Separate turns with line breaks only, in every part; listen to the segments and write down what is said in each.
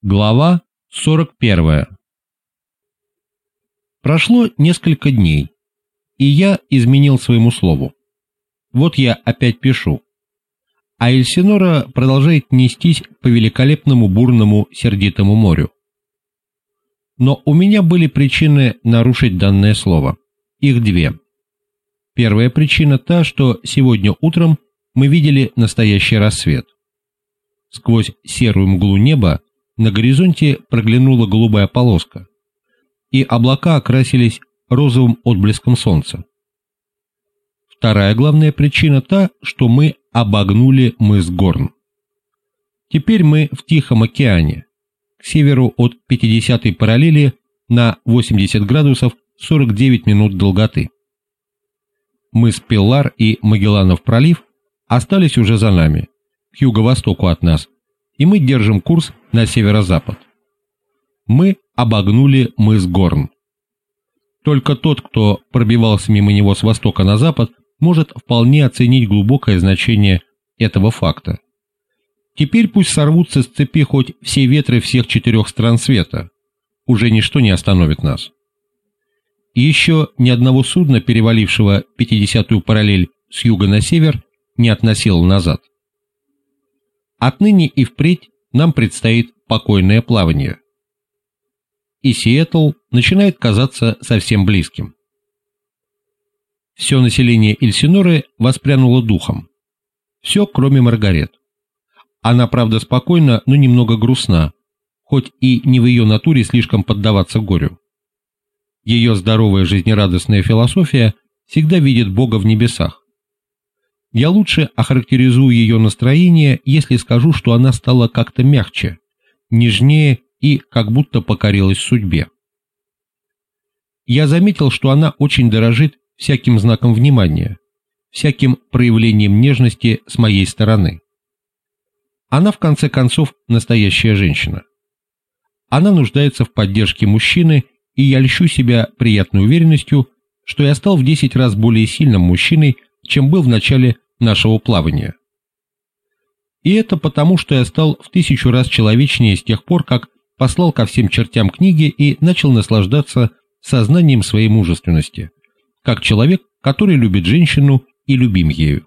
Глава 41. Прошло несколько дней, и я изменил своему слову. Вот я опять пишу, а Эльсинора продолжает нестись по великолепному бурному сердитому морю. Но у меня были причины нарушить данное слово. Их две. Первая причина та, что сегодня утром мы видели настоящий рассвет. Сквозь серую мглу неба на горизонте проглянула голубая полоска, и облака окрасились розовым отблеском солнца. Вторая главная причина та, что мы обогнули мыс Горн. Теперь мы в Тихом океане, к северу от 50-й параллели на 80 градусов 49 минут долготы. Мыс Пиллар и Магелланов пролив остались уже за нами, к юго-востоку от нас, и мы держим курс на северо-запад. Мы обогнули мыс Горн. Только тот, кто пробивался мимо него с востока на запад, может вполне оценить глубокое значение этого факта. Теперь пусть сорвутся с цепи хоть все ветры всех 4 стран света, уже ничто не остановит нас. И еще ни одного судна, перевалившего 50-ю параллель с юга на север, не относило назад. Отныне и впредь нам предстоит покойное плавание. И Сиэтл начинает казаться совсем близким. Все население Эльсиноры воспрянуло духом. Все, кроме Маргарет. Она, правда, спокойна, но немного грустна, хоть и не в ее натуре слишком поддаваться горю. Ее здоровая жизнерадостная философия всегда видит Бога в небесах. Я лучше охарактеризую ее настроение, если скажу, что она стала как-то мягче, нежнее и как будто покорилась судьбе. Я заметил, что она очень дорожит всяким знаком внимания, всяким проявлением нежности с моей стороны. Она, в конце концов, настоящая женщина. Она нуждается в поддержке мужчины, и я льщу себя приятной уверенностью, что я стал в 10 раз более сильным мужчиной, чем был в начале нашего плавания. И это потому, что я стал в 1000 раз человечнее с тех пор, как послал ко всем чертям книги и начал наслаждаться сознанием своей мужественности, как человек, который любит женщину и любим ею.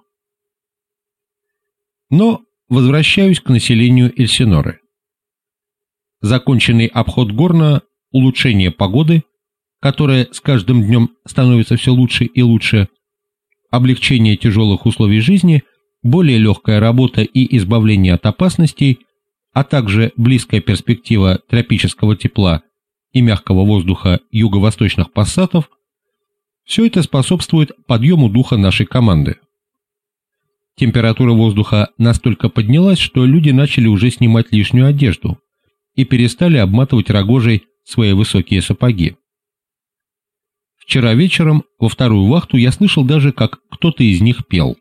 Но возвращаюсь к населению Эльсиноры. Законченный обход Горна, улучшение погоды, которая с каждым днем становится все лучше и лучше, облегчение тяжелых условий жизни, более легкая работа и избавление от опасностей, а также близкая перспектива тропического тепла и мягкого воздуха юго-восточных пассатов, все это способствует подъему духа нашей команды. Температура воздуха настолько поднялась, что люди начали уже снимать лишнюю одежду и перестали обматывать рогожей свои высокие сапоги. Вчера вечером во вторую вахту я слышал даже, как кто-то из них пел.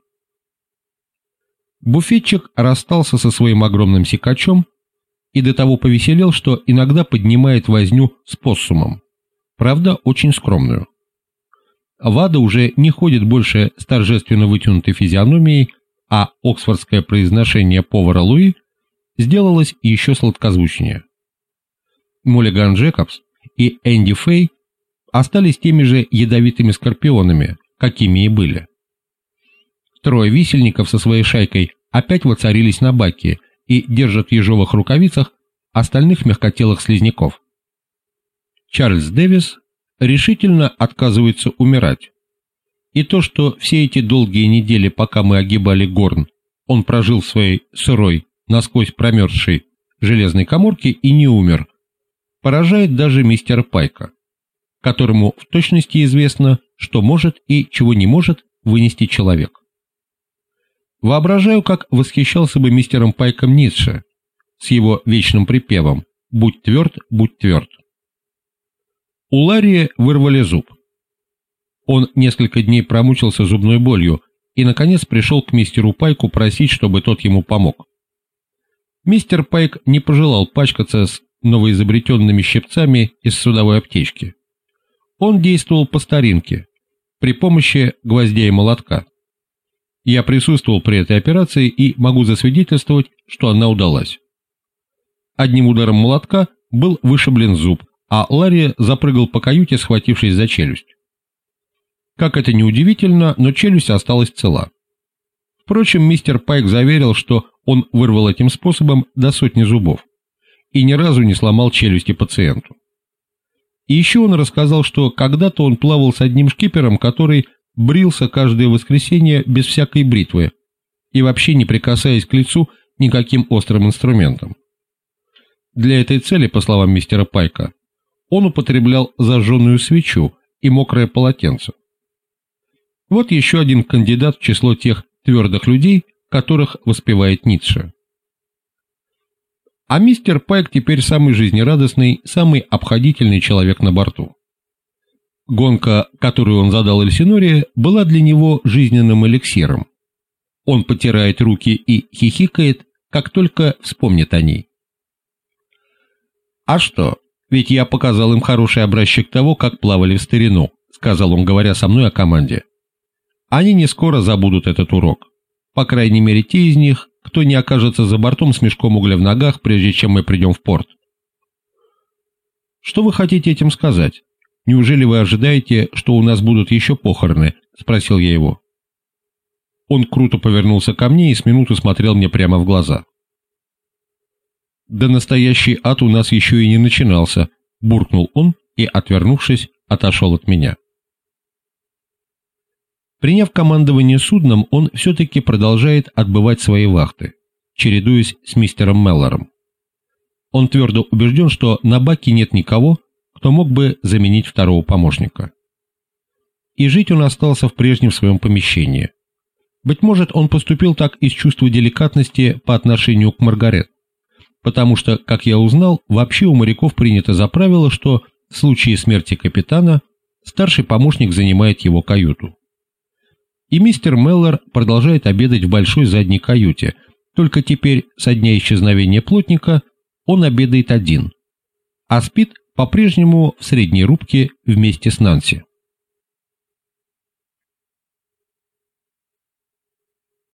Буфетчик расстался со своим огромным секачом и до того повеселел, что иногда поднимает возню с поссумом, правда, очень скромную. Вада уже не ходит больше с торжественно вытянутой физиономией, а оксфордское произношение повара Луи сделалось еще сладкозвучнее. Муллиган Джекобс и Энди Фэй остались теми же ядовитыми скорпионами, какими и были. 3 висельников со своей шайкой опять воцарились на баке и держат в ежовых рукавицах остальных мягкотелых слизняков. Чарльз Дэвис решительно отказывается умирать. И то, что все эти долгие недели, пока мы огибали Горн, он прожил в своей сырой, насквозь промерзшей железной каморке и не умер, поражает даже мистера Пайка, которому в точности известно, что может и чего не может вынести человек. Воображаю, как восхищался бы мистером Пайком Ницше с его вечным припевом «Будь тверд, будь тверд». У Ларри вырвали зуб. Он несколько дней промучился зубной болью и, наконец, пришел к мистеру Пайку просить, чтобы тот ему помог. Мистер Пайк не пожелал пачкаться с новоизобретенными щипцами из судовой аптечки. Он действовал по старинке, при помощи гвоздя и молотка. Я присутствовал при этой операции и могу засвидетельствовать, что она удалась. Одним ударом молотка был вышиблен зуб, а Ларри запрыгал по каюте, схватившись за челюсть. Как это ни удивительно, но челюсть осталась цела. Впрочем, мистер Пайк заверил, что он вырвал этим способом до 100 зубов и ни разу не сломал челюсти пациенту. И еще он рассказал, что когда-то он плавал с одним шкипером, который брился каждое воскресенье без всякой бритвы и вообще не прикасаясь к лицу никаким острым инструментом. Для этой цели, по словам мистера Пайка, он употреблял зажженную свечу и мокрое полотенце. Вот еще один кандидат в число тех твердых людей, которых воспевает Ницше. А мистер Пайк теперь самый жизнерадостный, самый обходительный человек на борту. Гонка, которую он задал Эльсиноре, была для него жизненным эликсиром. Он потирает руки и хихикает, как только вспомнит о ней. «А что, ведь я показал им хороший образчик того, как плавали в старину», сказал он, говоря со мной о команде. «Они не скоро забудут этот урок. По крайней мере, те из них, кто не окажется за бортом с мешком угля в ногах, прежде чем мы придем в порт». «Что вы хотите этим сказать? Неужели вы ожидаете, что у нас будут еще похороны?» — спросил я его. Он круто повернулся ко мне и с минуты смотрел мне прямо в глаза. «Да настоящий ад у нас еще и не начинался», — буркнул он и, отвернувшись, отошел от меня. Приняв командование судном, он все-таки продолжает отбывать свои вахты, чередуясь с мистером Меллором. Он твердо убежден, что на баке нет никого, кто мог бы заменить второго помощника. И жить он остался в прежнем своем помещении. Быть может, он поступил так из чувства деликатности по отношению к Маргарет, потому что, как я узнал, вообще у моряков принято за правило, что в случае смерти капитана старший помощник занимает его каюту. И мистер Меллор продолжает обедать в большой задней каюте, только теперь со дня исчезновения плотника он обедает один, а спит по-прежнему в средней рубке вместе с Нанси.